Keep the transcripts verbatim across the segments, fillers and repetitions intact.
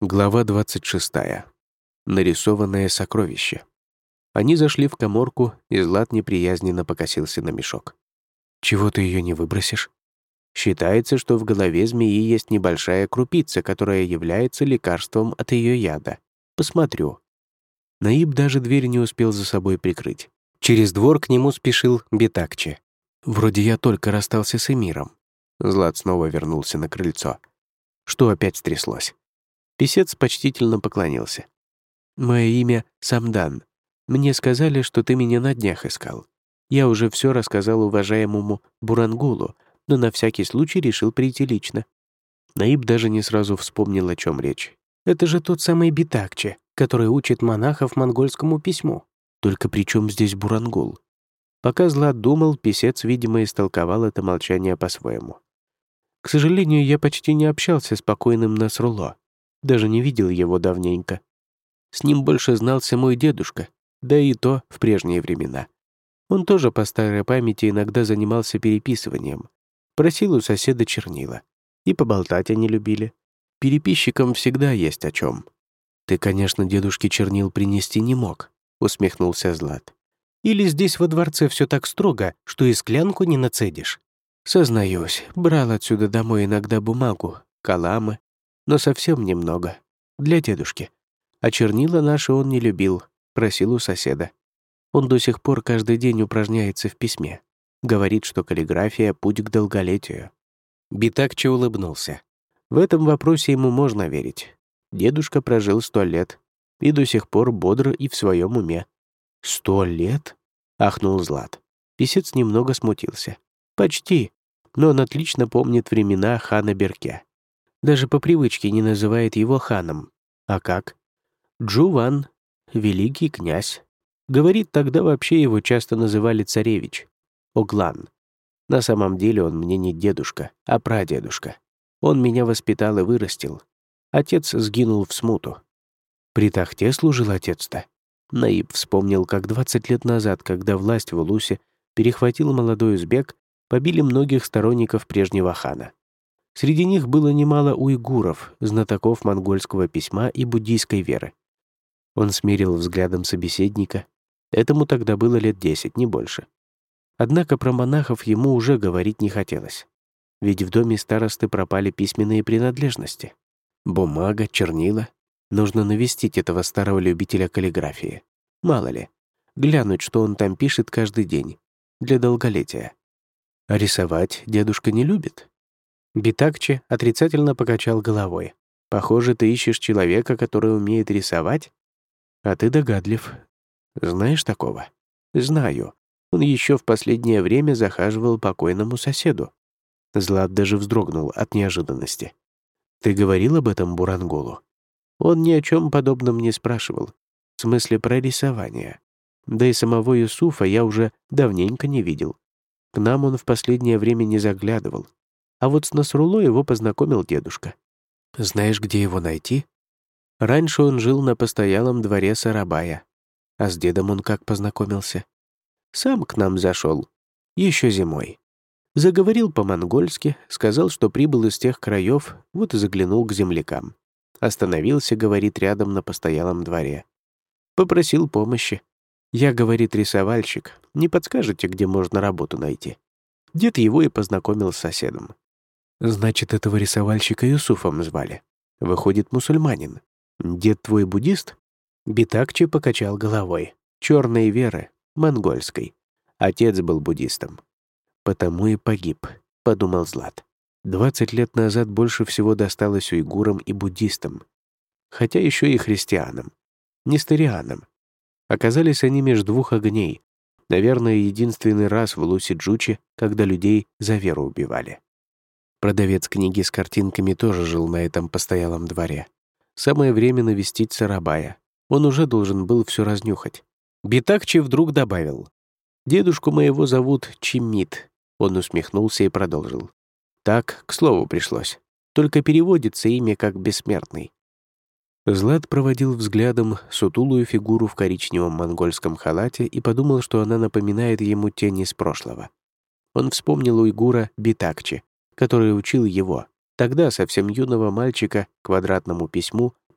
Глава двадцать шестая. Нарисованное сокровище. Они зашли в каморку, и Злат неприязненно покосился на мешок. «Чего ты ее не выбросишь?» Считается, что в голове змеи есть небольшая крупица, которая является лекарством от ее яда. Посмотрю. Наиб даже дверь не успел за собой прикрыть. Через двор к нему спешил Битакче. «Вроде я только расстался с Эмиром». Злат снова вернулся на крыльцо. Что опять стряслось? Песец почтительно поклонился. «Мое имя Самдан. Мне сказали, что ты меня на днях искал. Я уже все рассказал уважаемому Бурангулу, но на всякий случай решил прийти лично». Наиб даже не сразу вспомнил, о чем речь. «Это же тот самый Битакче, который учит монахов монгольскому письму. Только при чем здесь Бурангул?» Пока Злат думал, песец, видимо, истолковал это молчание по-своему. «К сожалению, я почти не общался с покойным Насрулло. Даже не видел его давненько. С ним больше знался мой дедушка, да и то в прежние времена. Он тоже по старой памяти иногда занимался переписыванием. Просил у соседа чернила. И поболтать они любили. Переписчикам всегда есть о чем. «Ты, конечно, дедушке чернил принести не мог», — усмехнулся Злат. «Или здесь во дворце все так строго, что и склянку не нацедишь?» «Сознаюсь, брал отсюда домой иногда бумагу, каламы, но совсем немного. Для дедушки. А чернила наши он не любил, просил у соседа. Он до сих пор каждый день упражняется в письме. Говорит, что каллиграфия — путь к долголетию». Битакче улыбнулся. В этом вопросе ему можно верить. Дедушка прожил сто лет и до сих пор бодр и в своем уме. «Сто лет?» — ахнул Злат. Песец немного смутился. «Почти. Но он отлично помнит времена хана Берке. Даже по привычке не называет его ханом. А как? Джуван, великий князь. Говорит, тогда вообще его часто называли царевич. Оглан. На самом деле он мне не дедушка, а прадедушка. Он меня воспитал и вырастил. Отец сгинул в смуту. При тахте служил отец-то. Наиб вспомнил, как двадцать лет назад, когда власть в Улусе перехватил молодой узбек, побили многих сторонников прежнего хана. Среди них было немало уйгуров, знатоков монгольского письма и буддийской веры. Он смерил взглядом собеседника. Этому тогда было лет десять, не больше. Однако про монахов ему уже говорить не хотелось. Ведь в доме старосты пропали письменные принадлежности. Бумага, чернила. Нужно навестить этого старого любителя каллиграфии. Мало ли. Глянуть, что он там пишет каждый день. Для долголетия. А рисовать дедушка не любит? Битакче отрицательно покачал головой. «Похоже, ты ищешь человека, который умеет рисовать? А ты догадлив. Знаешь такого?» «Знаю. Он еще в последнее время захаживал покойному соседу». Злат даже вздрогнул от неожиданности. «Ты говорил об этом Бурангулу?» Он ни о чем подобном не спрашивал. В смысле про рисование. Да и самого Юсуфа я уже давненько не видел. К нам он в последнее время не заглядывал. А вот с Насрулло его познакомил дедушка. Знаешь, где его найти? Раньше он жил на постоялом дворе Сарабая. А с дедом он как познакомился? Сам к нам зашел. Еще зимой. Заговорил по-монгольски, сказал, что прибыл из тех краев, вот и заглянул к землякам. Остановился, говорит, рядом на постоялом дворе. Попросил помощи. Я, говорит, рисовальщик. Не подскажете, где можно работу найти? Дед его и познакомил с соседом. Значит, этого рисовальщика Юсуфом звали. Выходит, мусульманин. Дед твой буддист? Битакче покачал головой. Черной веры, монгольской. Отец был буддистом. Потому и погиб, подумал Злат. Двадцать лет назад больше всего досталось уйгурам и буддистам. Хотя еще и христианам. Несторианам. Оказались они между двух огней. Наверное, единственный раз в Луси-Джучи, когда людей за веру убивали. Продавец книги с картинками тоже жил на этом постоялом дворе. Самое время навестить Сарабая. Он уже должен был все разнюхать. Битакче вдруг добавил. «Дедушку моего зовут Чимит». Он усмехнулся и продолжил. «Так, к слову пришлось. Только переводится имя как «бессмертный». Злат проводил взглядом сутулую фигуру в коричневом монгольском халате и подумал, что она напоминает ему тень из прошлого. Он вспомнил уйгура Битакче, который учил его, тогда совсем юного мальчика, квадратному письму,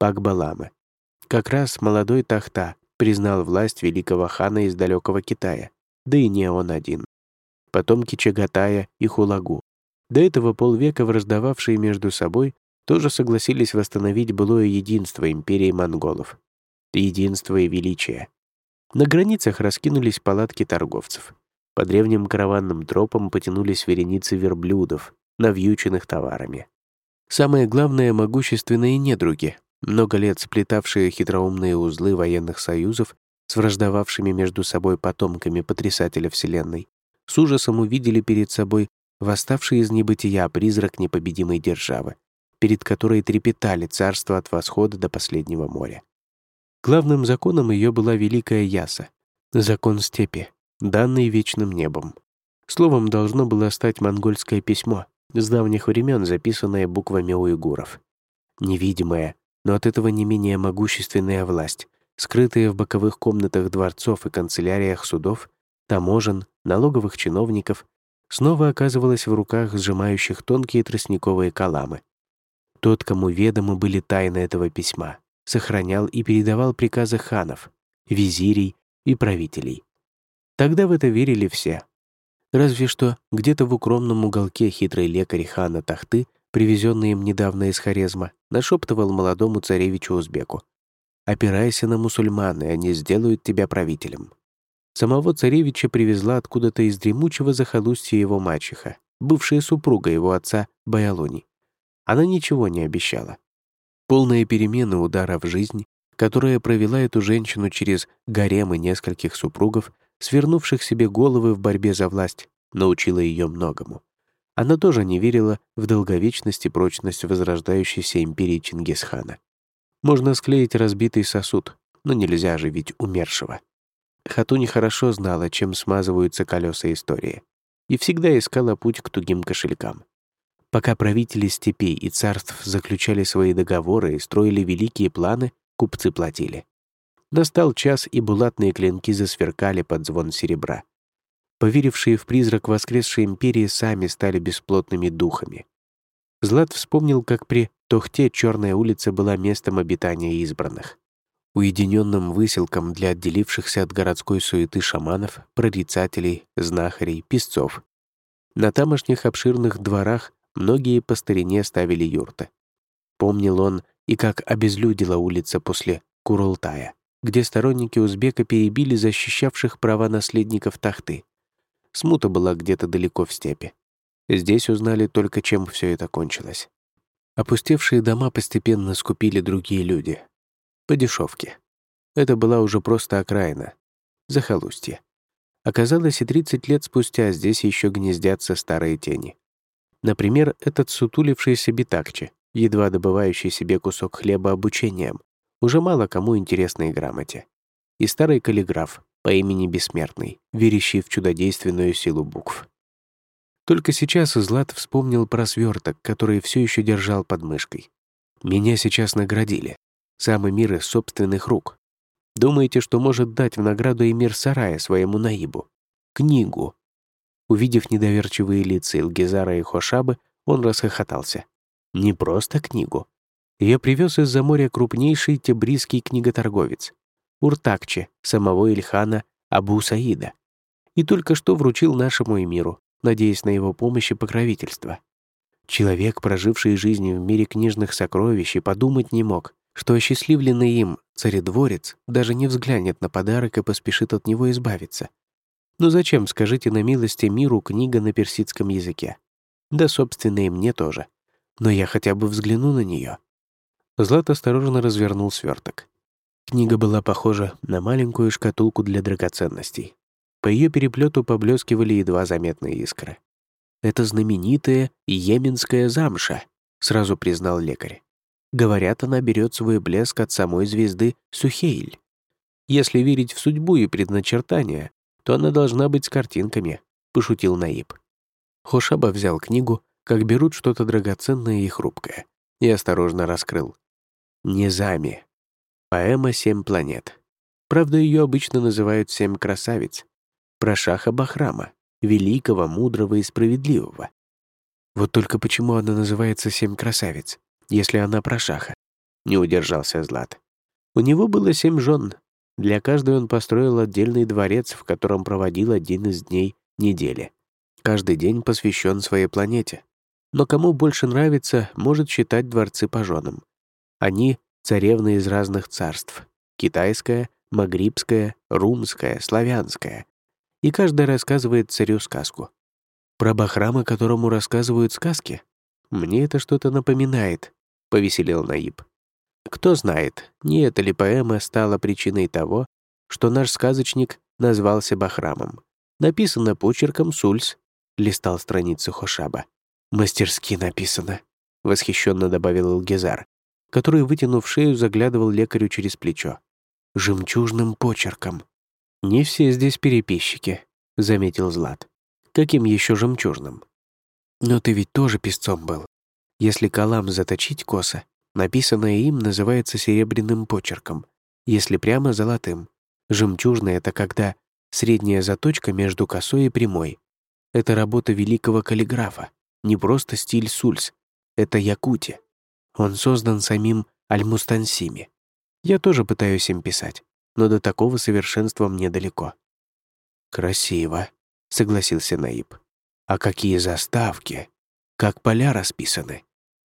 Пакбаламы. Как раз молодой Тахта признал власть великого хана из далекого Китая, да и не он один. Потомки Чагатая и Хулагу, до этого полвека враждовавшие между собой, тоже согласились восстановить былое единство империи монголов. Единство и величие. На границах раскинулись палатки торговцев. По древним караванным тропам потянулись вереницы верблюдов, навьюченных товарами. Самое главное — могущественные недруги, много лет сплетавшие хитроумные узлы военных союзов с враждовавшими между собой потомками потрясателя Вселенной, с ужасом увидели перед собой восставший из небытия призрак непобедимой державы, перед которой трепетали царства от восхода до последнего моря. Главным законом ее была Великая Яса, закон степи, данный вечным небом. Словом, должно было стать монгольское письмо, с давних времен записанное буквами уйгуров. Невидимая, но от этого не менее могущественная власть, скрытая в боковых комнатах дворцов и канцеляриях судов, таможен, налоговых чиновников, снова оказывалась в руках сжимающих тонкие тростниковые каламы. Тот, кому ведомы были тайны этого письма, сохранял и передавал приказы ханов, визирей и правителей. Тогда в это верили все. Разве что где-то в укромном уголке хитрый лекарь хана Тахты, привезенный им недавно из Хорезма, нашептывал молодому царевичу-узбеку: «Опирайся на мусульман, и они сделают тебя правителем». Самого царевича привезла откуда-то из дремучего захолустья его мачеха, бывшая супруга его отца Баялуни. Она ничего не обещала. Полная перемена удара в жизнь, которая провела эту женщину через гаремы нескольких супругов, свернувших себе головы в борьбе за власть, научила ее многому. Она тоже не верила в долговечность и прочность возрождающейся империи Чингисхана. Можно склеить разбитый сосуд, но нельзя оживить умершего. Хатунь хорошо знала, чем смазываются колеса истории, и всегда искала путь к тугим кошелькам. Пока правители степей и царств заключали свои договоры и строили великие планы, купцы платили. Настал час, и булатные клинки засверкали под звон серебра. Поверившие в призрак воскресшей империи сами стали бесплотными духами. Злат вспомнил, как при Тохте Черная улица была местом обитания избранных, уединенным выселком для отделившихся от городской суеты шаманов, прорицателей, знахарей, песцов. На тамошних обширных дворах многие по старине ставили юрты. Помнил он и как обезлюдила улица после Курултая, где сторонники узбека перебили защищавших права наследников Тахты. Смута была где-то далеко в степи. Здесь узнали только, чем все это кончилось. Опустевшие дома постепенно скупили другие люди. По дешевке. Это была уже просто окраина. Захолустье. Оказалось, и тридцать лет спустя здесь еще гнездятся старые тени. Например, этот сутулившийся Битакчи, едва добывающий себе кусок хлеба обучением, уже мало кому интересной грамоте. И старый каллиграф по имени Бессмертный, верящий в чудодейственную силу букв. Только сейчас Злат вспомнил про сверток, который все еще держал под мышкой. «Меня сейчас наградили. Самый мир из собственных рук. Думаете, что может дать в награду эмир Сарая своему наибу? Книгу». Увидев недоверчивые лица Илгизара и Хошабы, он расхохотался. «Не просто книгу. Я привез из-за моря крупнейший тебризский книготорговец, Уртакче, самого Ильхана Абу Саида, и только что вручил нашему эмиру, надеясь на его помощь и покровительство. Человек, проживший жизнь в мире книжных сокровищ, и подумать не мог, что осчастливленный им царедворец даже не взглянет на подарок и поспешит от него избавиться. Но зачем, скажите на милость, миру книга на персидском языке? Да, собственно, и мне тоже. Но я хотя бы взгляну на нее». Злат осторожно развернул сверток. Книга была похожа на маленькую шкатулку для драгоценностей. По ее переплету поблескивали едва заметные искры. «Это знаменитая йеменская замша», — сразу признал лекарь. «Говорят, она берет свой блеск от самой звезды Сухейль. Если верить в судьбу и предначертания, то она должна быть с картинками», — пошутил Наиб. Хошаба взял книгу, как берут что-то драгоценное и хрупкое, и осторожно раскрыл. «Низами. Поэма «Семь планет». Правда, ее обычно называют «Семь красавиц». Про Шаха Бахрама, великого, мудрого и справедливого. Вот только почему она называется «Семь красавиц», если она про Шаха? не удержался Злат. У него было семь жен. Для каждой он построил отдельный дворец, в котором проводил один из дней недели. Каждый день посвящен своей планете. Но кому больше нравится, может считать дворцы по женам. Они — царевны из разных царств. Китайская, магрибская, румская, славянская. И каждая рассказывает царю сказку. Про Бахрама, которому рассказывают сказки? Мне это что-то напоминает, — повеселел Наиб. Кто знает, не эта ли поэма стала причиной того, что наш сказочник назвался Бахрамом. Написано почерком Сульс, — листал страницы Хошаба. «Мастерски написано», — восхищенно добавил Илгизар, который, вытянув шею, заглядывал лекарю через плечо. «Жемчужным почерком». «Не все здесь переписчики», — заметил Злат. «Каким еще жемчужным?» «Но ты ведь тоже писцом был. Если калам заточить косо, написанное им называется серебряным почерком, если прямо — золотым. Жемчужный — это когда средняя заточка между косой и прямой. Это работа великого каллиграфа, не просто стиль Сульс, это Якути. Он создан самим Аль-Мустансими. Я тоже пытаюсь им писать, но до такого совершенства мне далеко». «Красиво», — согласился Наиб. «А какие заставки! Как поля расписаны!»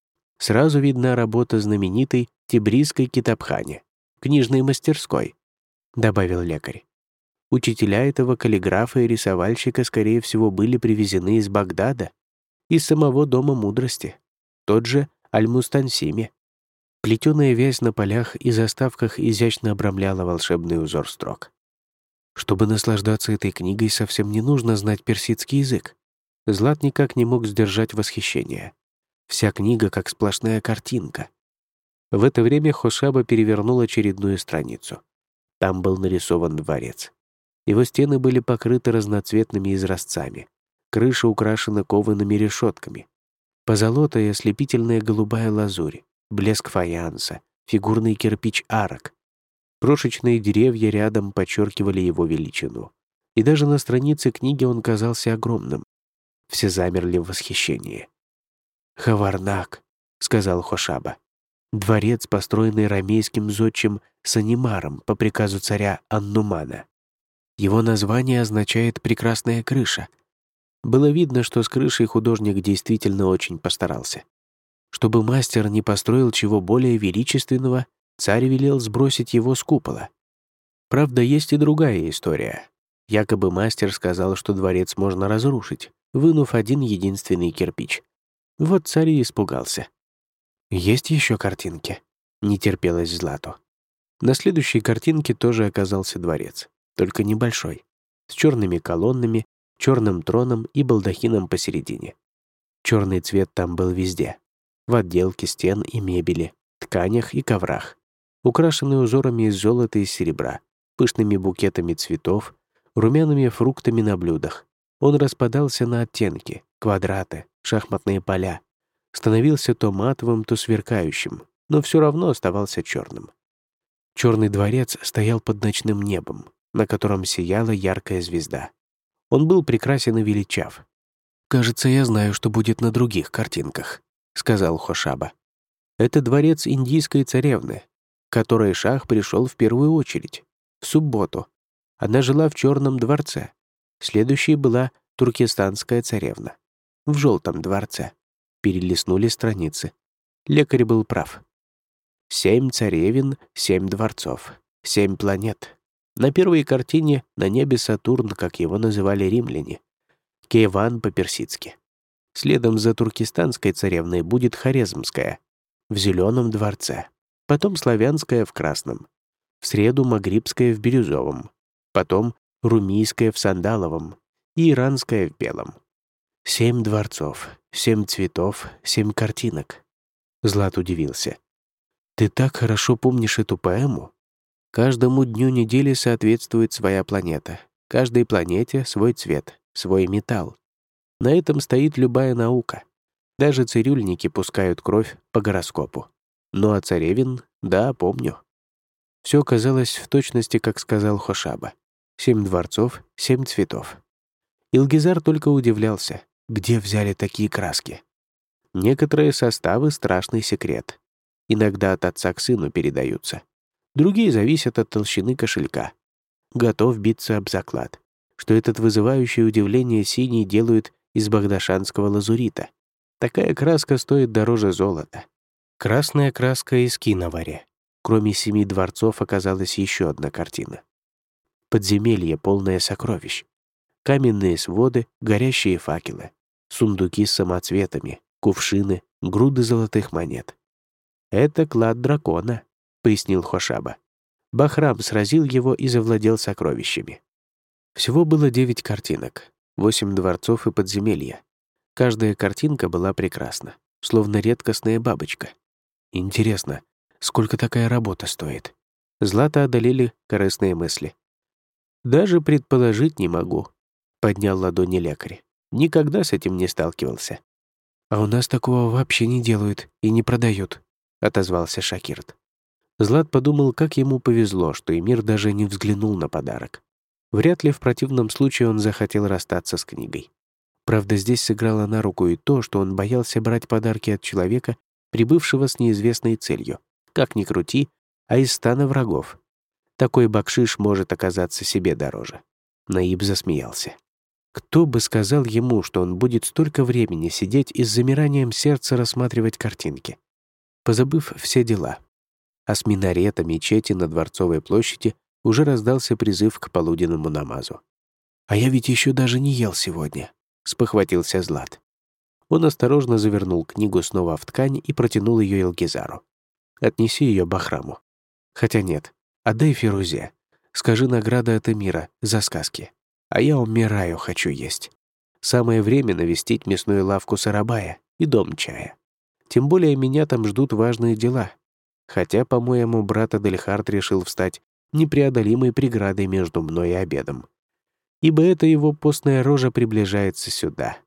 Сразу видна работа знаменитой Тибрисской Китабхани, книжной мастерской, добавил лекарь. Учителя этого каллиграфа и рисовальщика, скорее всего, были привезены из Багдада, из самого Дома мудрости, тот же Аль-Мустансими. Плетеная вязь на полях и заставках изящно обрамляла волшебный узор строк. Чтобы наслаждаться этой книгой, совсем не нужно знать персидский язык. Злат никак не мог сдержать восхищение. Вся книга как сплошная картинка. В это время Хошаба перевернул очередную страницу. Там был нарисован дворец. Его стены были покрыты разноцветными изразцами. Крыша украшена коваными решетками. Позолота и ослепительная голубая лазурь, блеск фаянса, фигурный кирпич арок. Крошечные деревья рядом подчеркивали его величину. И даже на странице книги он казался огромным. Все замерли в восхищении. «Хаварнак», — сказал Хошаба. «Дворец, построенный рамейским зодчим Санимаром по приказу царя Аннумана. Его название означает «прекрасная крыша». Было видно, что с крышей художник действительно очень постарался. Чтобы мастер не построил чего более величественного, царь велел сбросить его с купола. Правда, есть и другая история. Якобы мастер сказал, что дворец можно разрушить, вынув один единственный кирпич. Вот царь и испугался. «Есть еще картинки?» — не терпелось Злату. На следующей картинке тоже оказался дворец, только небольшой, с черными колоннами, черным троном и балдахином посередине. Черный цвет там был везде. В отделке стен и мебели, тканях и коврах, украшенный узорами из золота и серебра, пышными букетами цветов, румяными фруктами на блюдах. Он распадался на оттенки, квадраты, шахматные поля, становился то матовым, то сверкающим, но все равно оставался черным. Черный дворец стоял под ночным небом, на котором сияла яркая звезда. Он был прекрасен и величав. «Кажется, я знаю, что будет на других картинках», — сказал Хошаба. «Это дворец индийской царевны, к которой шах пришел в первую очередь, в субботу. Она жила в черном дворце. Следующей была туркестанская царевна. В желтом дворце». Перелистнули страницы. Лекарь был прав. Семь царевин, семь дворцов, семь планет. На первой картине на небе Сатурн, как его называли римляне. Кейван по-персидски. Следом за туркестанской царевной будет Хорезмская в зеленом дворце. Потом славянская в красном. В среду магрибская в бирюзовом. Потом румийская в сандаловом и иранская в белом. Семь дворцов, семь цветов, семь картинок. Злат удивился. «Ты так хорошо помнишь эту поэму? Каждому дню недели соответствует своя планета. Каждой планете свой цвет, свой металл. На этом стоит любая наука. Даже цирюльники пускают кровь по гороскопу. Ну а царевин, да, помню». Все казалось в точности, как сказал Хошаба. Семь дворцов, семь цветов. Илгизар только удивлялся, где взяли такие краски. Некоторые составы — страшный секрет. Иногда от отца к сыну передаются. Другие зависят от толщины кошелька. Готов биться об заклад, что этот вызывающий удивление синий делают из багдашанского лазурита. Такая краска стоит дороже золота. Красная краска из киноваре. Кроме семи дворцов оказалась еще одна картина. Подземелье, полное сокровищ. Каменные своды, горящие факелы, сундуки с самоцветами, кувшины, груды золотых монет. «Это клад дракона», — пояснил Хошаба. Бахрам сразил его и завладел сокровищами. Всего было девять картинок, восемь дворцов и подземелья. Каждая картинка была прекрасна, словно редкостная бабочка. Интересно, сколько такая работа стоит? Злата одолели корыстные мысли. «Даже предположить не могу», — поднял ладони лекарь. «Никогда с этим не сталкивался». «А у нас такого вообще не делают и не продают», — отозвался Шакирт. Злат подумал, как ему повезло, что Эмир даже не взглянул на подарок. Вряд ли в противном случае он захотел расстаться с книгой. Правда, здесь сыграло на руку и то, что он боялся брать подарки от человека, прибывшего с неизвестной целью. Как ни крути, а из стана врагов. Такой бакшиш может оказаться себе дороже. Наиб засмеялся. Кто бы сказал ему, что он будет столько времени сидеть и с замиранием сердца рассматривать картинки, позабыв все дела. А с минарета мечети на Дворцовой площади уже раздался призыв к полуденному намазу. «А я ведь еще даже не ел сегодня», — спохватился Злат. Он осторожно завернул книгу снова в ткань и протянул ее Илгизару. «Отнеси ее Бахраму. Хотя нет, отдай Фирузе. Скажи награда от Эмира за сказки. А я умираю, хочу есть. Самое время навестить мясную лавку Сарабая и дом чая. Тем более меня там ждут важные дела. Хотя, по-моему, брат Адельхард решил встать непреодолимой преградой между мной и обедом. Ибо эта его постная рожа приближается сюда.